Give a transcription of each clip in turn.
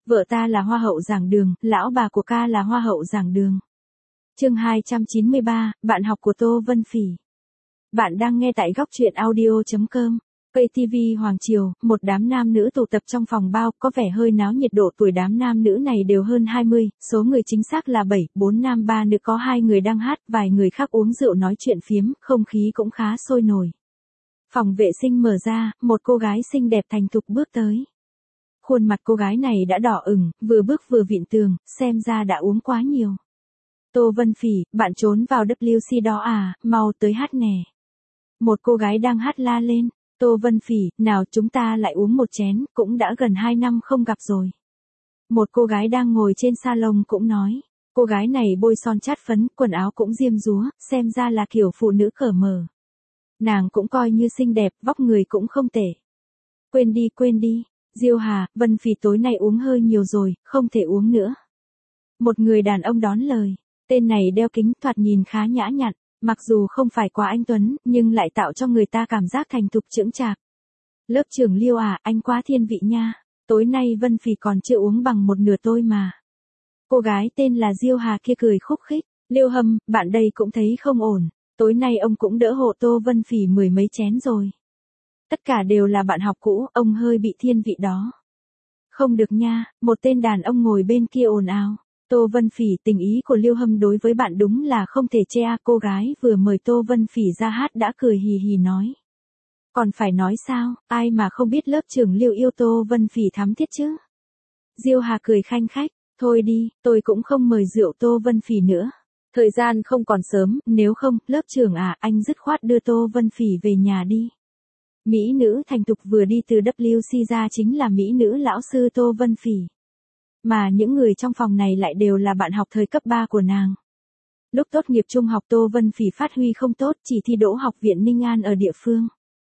Vợ ta là hoa hậu giảng đường, lão bà của ca là hoa hậu giảng đường. Chương 293, bạn học của Tô Vân Phỉ. Bạn đang nghe tại góc truyện audio.com. KTV Hoàng Triều, một đám nam nữ tụ tập trong phòng bao, có vẻ hơi náo nhiệt. Độ tuổi đám nam nữ này đều hơn 20, số người chính xác là 7, 4 nam 3 nữ, có 2 người đang hát, vài người khác uống rượu nói chuyện phiếm, không khí cũng khá sôi nổi. Phòng vệ sinh mở ra, một cô gái xinh đẹp thành thục bước tới. Khuôn mặt cô gái này đã đỏ ửng, vừa bước vừa vịn tường, xem ra đã uống quá nhiều. Tô Vân Phỉ, bạn trốn vào WC đó à, mau tới hát nè. Một cô gái đang hát la lên. Tô Vân Phỉ, nào chúng ta lại uống một chén, cũng đã gần 2 năm không gặp rồi. Một cô gái đang ngồi trên salon cũng nói. Cô gái này bôi son chát phấn, quần áo cũng diêm dúa, xem ra là kiểu phụ nữ cởi mở. Nàng cũng coi như xinh đẹp, vóc người cũng không tệ. Quên đi. Diêu Hà, Vân Phỉ tối nay uống hơi nhiều rồi, không thể uống nữa. Một người đàn ông đón lời. Tên này đeo kính, thoạt nhìn khá nhã nhặn, mặc dù không phải quá anh tuấn, nhưng lại tạo cho người ta cảm giác thành thục chững chạc. Lớp trưởng Liêu à, anh quá thiên vị nha. Tối nay Vân Phỉ còn chưa uống bằng một nửa tôi mà. Cô gái tên là Diêu Hà kia cười khúc khích. Liêu Hâm, bạn đây cũng thấy không ổn. Tối nay ông cũng đỡ hộ Tô Vân Phỉ 10 mấy chén rồi. Tất cả đều là bạn học cũ, ông hơi bị thiên vị đó. Không được nha, một tên đàn ông ngồi bên kia ồn ào. Tô Vân Phỉ, tình ý của Liêu Hâm đối với bạn đúng là không thể che à. Cô gái vừa mời Tô Vân Phỉ ra hát đã cười hì hì nói. Còn phải nói sao, ai mà không biết lớp trưởng Liêu yêu Tô Vân Phỉ thắm thiết chứ. Diêu Hà cười khanh khách, thôi đi, tôi cũng không mời rượu Tô Vân Phỉ nữa. Thời gian không còn sớm, nếu không, lớp trưởng à, anh dứt khoát đưa Tô Vân Phỉ về nhà đi. Mỹ nữ thành thục vừa đi từ WC ra chính là mỹ nữ lão sư Tô Vân Phỉ. Mà những người trong phòng này lại đều là bạn học thời cấp 3 của nàng. Lúc tốt nghiệp trung học Tô Vân Phỉ phát huy không tốt, chỉ thi đỗ học viện Ninh An ở địa phương.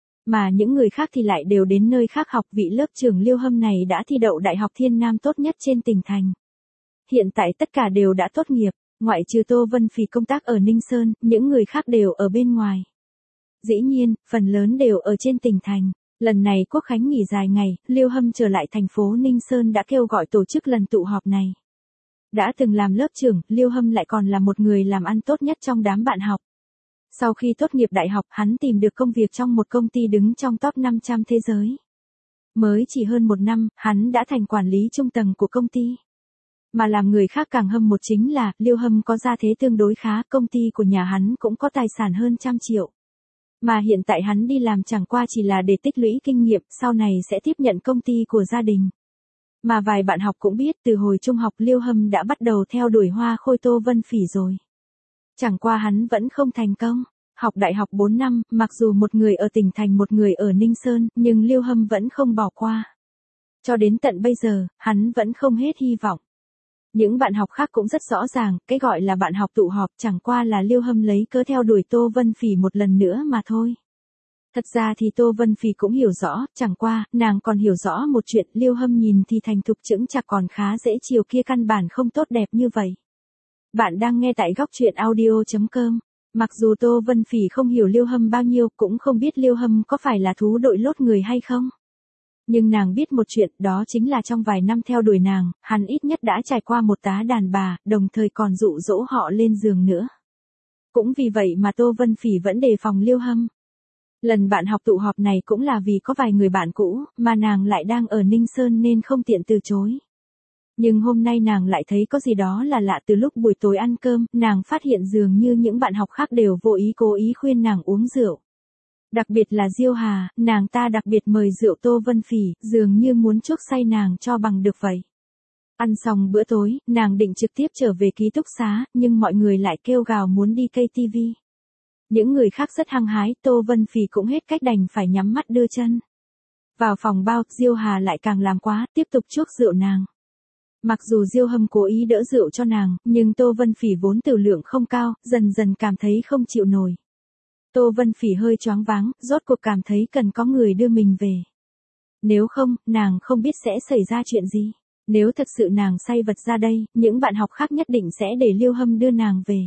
Mà những người khác thì lại đều đến nơi khác học. Vị lớp trưởng Liêu Hâm này đã thi đậu Đại học Thiên Nam tốt nhất trên tỉnh thành. Hiện tại tất cả đều đã tốt nghiệp, ngoại trừ Tô Vân Phỉ công tác ở Ninh Sơn, những người khác đều ở bên ngoài. Dĩ nhiên, phần lớn đều ở trên tỉnh thành. Lần này Quốc khánh nghỉ dài ngày, Liêu Hâm trở lại thành phố Ninh Sơn đã kêu gọi tổ chức lần tụ họp này. Đã từng làm lớp trưởng, Liêu Hâm lại còn là một người làm ăn tốt nhất trong đám bạn học. Sau khi tốt nghiệp đại học, hắn tìm được công việc trong một công ty đứng trong top 500 thế giới. Mới chỉ hơn 1 năm, hắn đã thành quản lý trung tầng của công ty. Mà làm người khác càng hâm một chính là, Liêu Hâm có gia thế tương đối khá, công ty của nhà hắn cũng có tài sản hơn 100 triệu. Mà hiện tại hắn đi làm chẳng qua chỉ là để tích lũy kinh nghiệm, sau này sẽ tiếp nhận công ty của gia đình. Mà vài bạn học cũng biết từ hồi trung học Liêu Hâm đã bắt đầu theo đuổi hoa khôi Tô Vân Phỉ rồi. Chẳng qua hắn vẫn không thành công. Học đại học 4 năm, mặc dù một người ở tỉnh thành một người ở Ninh Sơn, nhưng Liêu Hâm vẫn không bỏ qua. Cho đến tận bây giờ, hắn vẫn không hết hy vọng. Những bạn học khác cũng rất rõ ràng, cái gọi là bạn học tụ họp chẳng qua là Liêu Hâm lấy cớ theo đuổi Tô Vân Phỉ một lần nữa mà thôi. Thật ra thì Tô Vân Phỉ cũng hiểu rõ, chẳng qua, nàng còn hiểu rõ một chuyện, Liêu Hâm nhìn thì thành thục chững chạc còn khá dễ chiều kia căn bản không tốt đẹp như vậy. Bạn đang nghe tại góc truyện audio.com. Mặc dù Tô Vân Phỉ không hiểu Liêu Hâm bao nhiêu, cũng không biết Liêu Hâm có phải là thú đội lốt người hay không. Nhưng nàng biết một chuyện, đó chính là trong vài năm theo đuổi nàng, hắn ít nhất đã trải qua một tá đàn bà, đồng thời còn dụ dỗ họ lên giường nữa. Cũng vì vậy mà Tô Vân Phỉ vẫn đề phòng Liêu Hâm. Lần bạn học tụ họp này cũng là vì có vài người bạn cũ, mà nàng lại đang ở Ninh Sơn nên không tiện từ chối. Nhưng hôm nay nàng lại thấy có gì đó là lạ. Từ lúc buổi tối ăn cơm, nàng phát hiện dường như những bạn học khác đều vô ý cố ý khuyên nàng uống rượu. Đặc biệt là Diêu Hà, nàng ta đặc biệt mời rượu Tô Vân Phỉ, dường như muốn chuốc say nàng cho bằng được vậy. Ăn xong bữa tối, nàng định trực tiếp trở về ký túc xá, nhưng mọi người lại kêu gào muốn đi KTV. Những người khác rất hăng hái, Tô Vân Phỉ cũng hết cách đành phải nhắm mắt đưa chân. Vào phòng bao, Diêu Hà lại càng làm quá, tiếp tục chuốc rượu nàng. Mặc dù Diêu Hâm cố ý đỡ rượu cho nàng, nhưng Tô Vân Phỉ vốn tử lượng không cao, dần dần cảm thấy không chịu nổi. Tô Vân Phỉ hơi choáng váng, rốt cuộc cảm thấy cần có người đưa mình về. Nếu không, nàng không biết sẽ xảy ra chuyện gì. Nếu thực sự nàng say vật ra đây, những bạn học khác nhất định sẽ để Liêu Hâm đưa nàng về.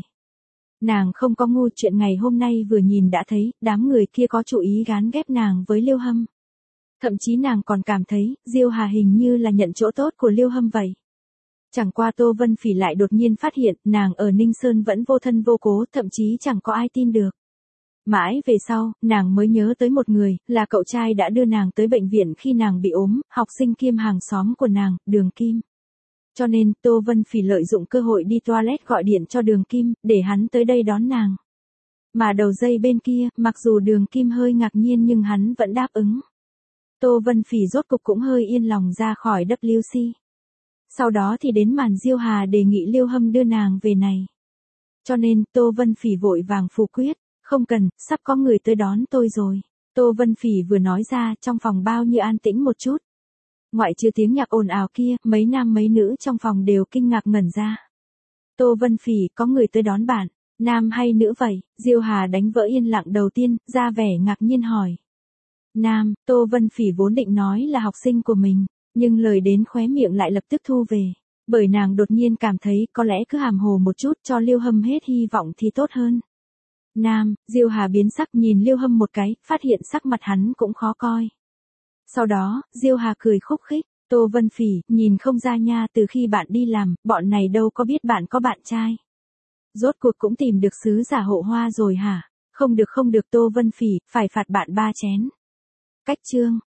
Nàng không có ngu, chuyện ngày hôm nay vừa nhìn đã thấy, đám người kia có chủ ý gán ghép nàng với Liêu Hâm. Thậm chí nàng còn cảm thấy, Diêu Hà hình như là nhận chỗ tốt của Liêu Hâm vậy. Chẳng qua Tô Vân Phỉ lại đột nhiên phát hiện, nàng ở Ninh Sơn vẫn vô thân vô cố, thậm chí chẳng có ai tin được. Mãi về sau, nàng mới nhớ tới một người, là cậu trai đã đưa nàng tới bệnh viện khi nàng bị ốm, học sinh kiêm hàng xóm của nàng, Đường Kim. Cho nên, Tô Vân Phỉ lợi dụng cơ hội đi toilet gọi điện cho Đường Kim, để hắn tới đây đón nàng. Mà đầu dây bên kia, mặc dù Đường Kim hơi ngạc nhiên nhưng hắn vẫn đáp ứng. Tô Vân Phỉ rốt cục cũng hơi yên lòng ra khỏi WC. Sau đó thì đến màn Diêu Hà đề nghị Liêu Hâm đưa nàng về này. Cho nên, Tô Vân Phỉ vội vàng phủ quyết, không cần, sắp có người tới đón tôi rồi. Tô Vân Phỉ vừa nói ra, trong phòng bao như an tĩnh một chút. Ngoại trừ tiếng nhạc ồn ào kia, mấy nam mấy nữ trong phòng đều kinh ngạc ngẩn ra. Tô Vân Phỉ, có người tới đón bạn, nam hay nữ vậy? Diêu Hà đánh vỡ yên lặng đầu tiên, ra vẻ ngạc nhiên hỏi. Nam, Tô Vân Phỉ vốn định nói là học sinh của mình, nhưng lời đến khóe miệng lại lập tức thu về. Bởi nàng đột nhiên cảm thấy có lẽ cứ hàm hồ một chút cho Liêu Hâm hết hy vọng thì tốt hơn. Nam, Diêu Hà biến sắc nhìn Liêu Hâm một cái, phát hiện sắc mặt hắn cũng khó coi. Sau đó, Diêu Hà cười khúc khích, Tô Vân Phỉ, nhìn không ra nha, từ khi bạn đi làm, bọn này đâu có biết bạn có bạn trai. Rốt cuộc cũng tìm được sứ giả hộ hoa rồi hả? Không được Tô Vân Phỉ, phải phạt bạn 3 chén. Cách chương.